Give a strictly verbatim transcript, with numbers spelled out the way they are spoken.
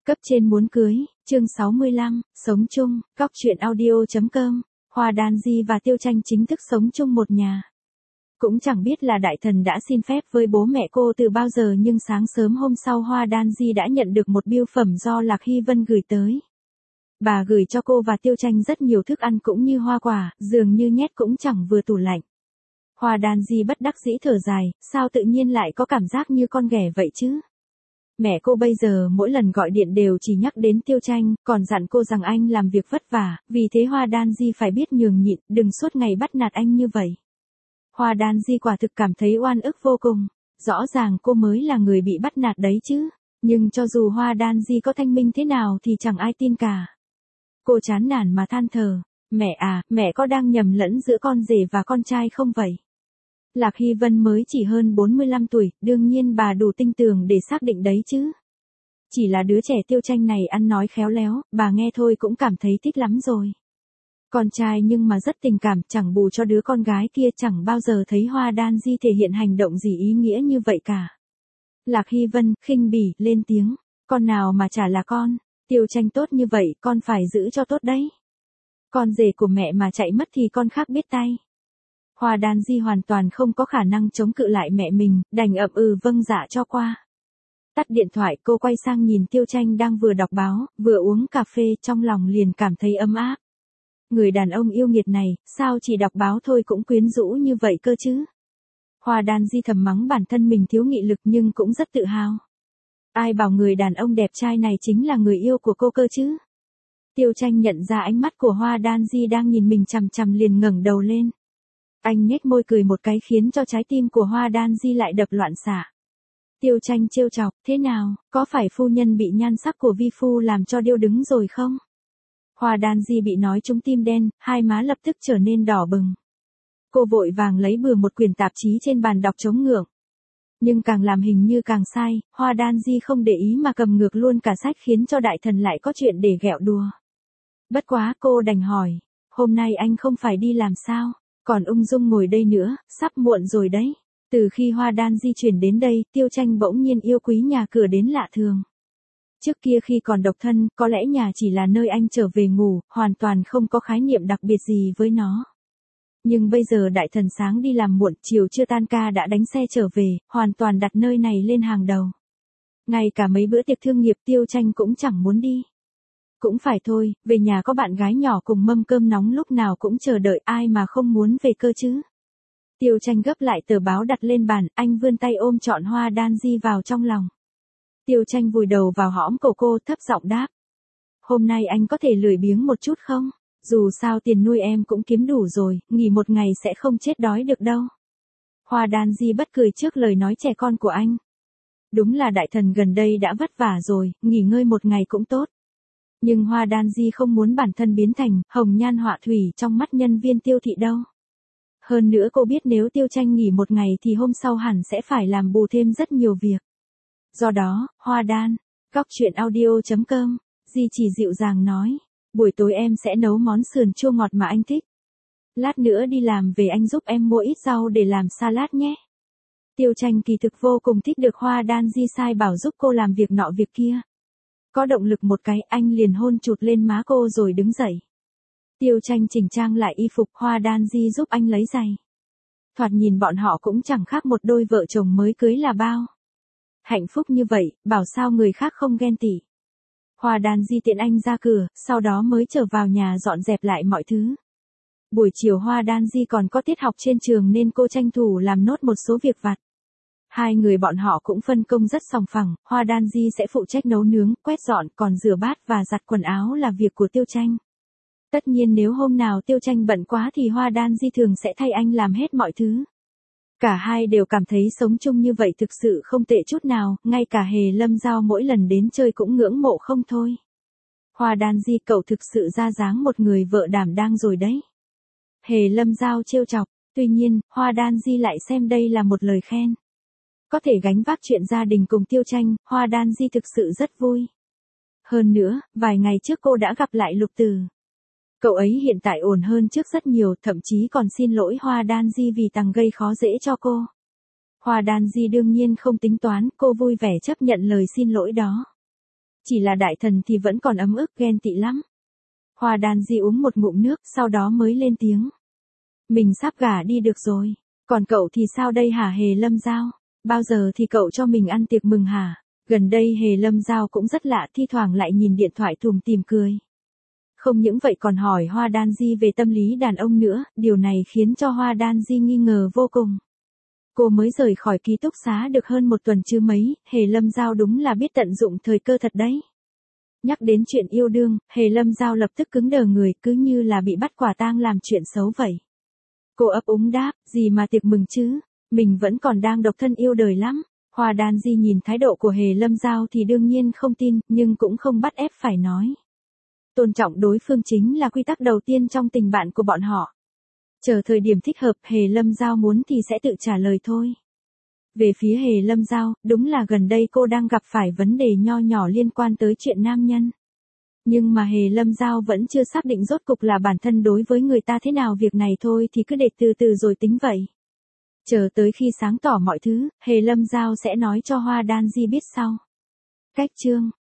Cấp trên muốn cưới, chương sáu mươi lăm, sống chung, góc chuyện audio.com, Hoa Đan Di và Tiêu Tranh chính thức sống chung một nhà. Cũng chẳng biết là đại thần đã xin phép với bố mẹ cô từ bao giờ nhưng sáng sớm hôm sau Hoa Đan Di đã nhận được một bưu phẩm do Lạc Hy Vân gửi tới. Bà gửi cho cô và Tiêu Tranh rất nhiều thức ăn cũng như hoa quả, dường như nhét cũng chẳng vừa tủ lạnh. Hoa Đan Di bất đắc dĩ thở dài, sao tự nhiên lại có cảm giác như con ghẻ vậy chứ? Mẹ cô bây giờ mỗi lần gọi điện đều chỉ nhắc đến Tiêu Tranh, còn dặn cô rằng anh làm việc vất vả, vì thế Hoa Đan Di phải biết nhường nhịn, đừng suốt ngày bắt nạt anh như vậy. Hoa Đan Di quả thực cảm thấy oan ức vô cùng, rõ ràng cô mới là người bị bắt nạt đấy chứ, nhưng cho dù Hoa Đan Di có thanh minh thế nào thì chẳng ai tin cả. Cô chán nản mà than thở, mẹ à, mẹ có đang nhầm lẫn giữa con rể và con trai không vậy? Lạc Hy Vân mới chỉ hơn bốn mươi lăm tuổi, đương nhiên bà đủ tinh tường để xác định đấy chứ. Chỉ là đứa trẻ Tiêu Tranh này ăn nói khéo léo, bà nghe thôi cũng cảm thấy thích lắm rồi. Con trai nhưng mà rất tình cảm, chẳng bù cho đứa con gái kia chẳng bao giờ thấy Hoa Đan Di thể hiện hành động gì ý nghĩa như vậy cả. Lạc Hy Vân, khinh bỉ, lên tiếng, con nào mà chả là con, Tiêu Tranh tốt như vậy, con phải giữ cho tốt đấy. Con rể của mẹ mà chạy mất thì con khác biết tay. Hoa Đan Di hoàn toàn không có khả năng chống cự lại mẹ mình, đành ậm ừ vâng dạ cho qua. Tắt điện thoại cô quay sang nhìn Tiêu Tranh đang vừa đọc báo, vừa uống cà phê, trong lòng liền cảm thấy ấm áp. Người đàn ông yêu nghiệt này, sao chỉ đọc báo thôi cũng quyến rũ như vậy cơ chứ? Hoa Đan Di thầm mắng bản thân mình thiếu nghị lực nhưng cũng rất tự hào. Ai bảo người đàn ông đẹp trai này chính là người yêu của cô cơ chứ? Tiêu Tranh nhận ra ánh mắt của Hoa Đan Di đang nhìn mình chằm chằm liền ngẩng đầu lên. Anh nhếch môi cười một cái khiến cho trái tim của Hoa Đan Di lại đập loạn xạ. Tiêu Tranh trêu chọc, thế nào, có phải phu nhân bị nhan sắc của vi phu làm cho điêu đứng rồi không? Hoa Đan Di bị nói trúng tim đen, hai má lập tức trở nên đỏ bừng. Cô vội vàng lấy bừa một quyển tạp chí trên bàn đọc chống ngược. Nhưng càng làm hình như càng sai, Hoa Đan Di không để ý mà cầm ngược luôn cả sách khiến cho đại thần lại có chuyện để ghẹo đùa. Bất quá cô đành hỏi, hôm nay anh không phải đi làm sao? Còn ung dung ngồi đây nữa, sắp muộn rồi đấy. Từ khi Hoa Đan Di chuyển đến đây, Tiêu Tranh bỗng nhiên yêu quý nhà cửa đến lạ thường. Trước kia khi còn độc thân, có lẽ nhà chỉ là nơi anh trở về ngủ, hoàn toàn không có khái niệm đặc biệt gì với nó. Nhưng bây giờ đại thần sáng đi làm muộn, chiều chưa tan ca đã đánh xe trở về, hoàn toàn đặt nơi này lên hàng đầu. Ngay cả mấy bữa tiệc thương nghiệp Tiêu Tranh cũng chẳng muốn đi. Cũng phải thôi, về nhà có bạn gái nhỏ cùng mâm cơm nóng lúc nào cũng chờ đợi, ai mà không muốn về cơ chứ. Tiêu Tranh gấp lại tờ báo đặt lên bàn, anh vươn tay ôm trọn Hoa Đan Di vào trong lòng. Tiêu Tranh vùi đầu vào hõm cổ cô, thấp giọng đáp. Hôm nay anh có thể lười biếng một chút không? Dù sao tiền nuôi em cũng kiếm đủ rồi, nghỉ một ngày sẽ không chết đói được đâu. Hoa Đan Di bất cười trước lời nói trẻ con của anh. Đúng là đại thần gần đây đã vất vả rồi, nghỉ ngơi một ngày cũng tốt. Nhưng Hoa Đan Di không muốn bản thân biến thành hồng nhan họa thủy trong mắt nhân viên Tiêu thị đâu. Hơn nữa cô biết nếu Tiêu Tranh nghỉ một ngày thì hôm sau hẳn sẽ phải làm bù thêm rất nhiều việc. Do đó, Hoa Đan, góc chuyện audio.com, Di chỉ dịu dàng nói, buổi tối em sẽ nấu món sườn chua ngọt mà anh thích. Lát nữa đi làm về anh giúp em mua ít rau để làm salad nhé. Tiêu Tranh kỳ thực vô cùng thích được Hoa Đan Di sai bảo giúp cô làm việc nọ việc kia. Có động lực một cái, anh liền hôn chụt lên má cô rồi đứng dậy. Tiêu Tranh chỉnh trang lại y phục, Hoa Đan Di giúp anh lấy giày. Thoạt nhìn bọn họ cũng chẳng khác một đôi vợ chồng mới cưới là bao. Hạnh phúc như vậy, bảo sao người khác không ghen tị. Hoa Đan Di tiện anh ra cửa, sau đó mới trở vào nhà dọn dẹp lại mọi thứ. Buổi chiều Hoa Đan Di còn có tiết học trên trường nên cô tranh thủ làm nốt một số việc vặt. Hai người bọn họ cũng phân công rất sòng phẳng, Hoa Đan Di sẽ phụ trách nấu nướng, quét dọn, còn rửa bát và giặt quần áo là việc của Tiêu Tranh. Tất nhiên nếu hôm nào Tiêu Tranh bận quá thì Hoa Đan Di thường sẽ thay anh làm hết mọi thứ. Cả hai đều cảm thấy sống chung như vậy thực sự không tệ chút nào, ngay cả Hề Lâm Giao mỗi lần đến chơi cũng ngưỡng mộ không thôi. Hoa Đan Di, cậu thực sự ra dáng một người vợ đảm đang rồi đấy. Hề Lâm Giao trêu chọc, tuy nhiên, Hoa Đan Di lại xem đây là một lời khen. Có thể gánh vác chuyện gia đình cùng Tiêu Tranh, Hoa Đan Di thực sự rất vui. Hơn nữa, vài ngày trước cô đã gặp lại Lục Từ. Cậu ấy hiện tại ổn hơn trước rất nhiều, thậm chí còn xin lỗi Hoa Đan Di vì tăng gây khó dễ cho cô. Hoa Đan Di đương nhiên không tính toán, cô vui vẻ chấp nhận lời xin lỗi đó. chỉ là đại thần thì vẫn còn ấm ức ghen tị lắm. Hoa Đan Di uống một ngụm nước sau đó mới lên tiếng. Mình sắp gả đi được rồi, còn cậu thì sao đây hả Hề Lâm Giao? Bao giờ thì cậu cho mình ăn tiệc mừng hả? Gần đây Hề Lâm Giao cũng rất lạ, thi thoảng lại nhìn điện thoại thùm tìm cười. Không những vậy còn hỏi Hoa Đan Di về tâm lý đàn ông nữa, điều này khiến cho Hoa Đan Di nghi ngờ vô cùng. Cô mới rời khỏi ký túc xá được hơn một tuần chứ mấy, Hề Lâm Giao đúng là biết tận dụng thời cơ thật đấy. Nhắc đến chuyện yêu đương, Hề Lâm Giao lập tức cứng đờ người, cứ như là bị bắt quả tang làm chuyện xấu vậy. Cô ấp úng đáp, gì mà tiệc mừng chứ, mình vẫn còn đang độc thân yêu đời lắm. Hoa Đan Di nhìn thái độ của Hề Lâm Giao thì đương nhiên không tin, nhưng cũng không bắt ép phải nói. Tôn trọng đối phương chính là quy tắc đầu tiên trong tình bạn của bọn họ. Chờ thời điểm thích hợp, Hề Lâm Giao muốn thì sẽ tự trả lời thôi. Về phía Hề Lâm Giao, đúng là gần đây cô đang gặp phải vấn đề nho nhỏ liên quan tới chuyện nam nhân. Nhưng mà Hề Lâm Giao vẫn chưa xác định rốt cục là bản thân đối với người ta thế nào, việc này thôi thì cứ để từ từ rồi tính vậy. Chờ tới khi sáng tỏ mọi thứ, Hề Lâm Giao sẽ nói cho Hoa Đan Di biết sau. Cách chương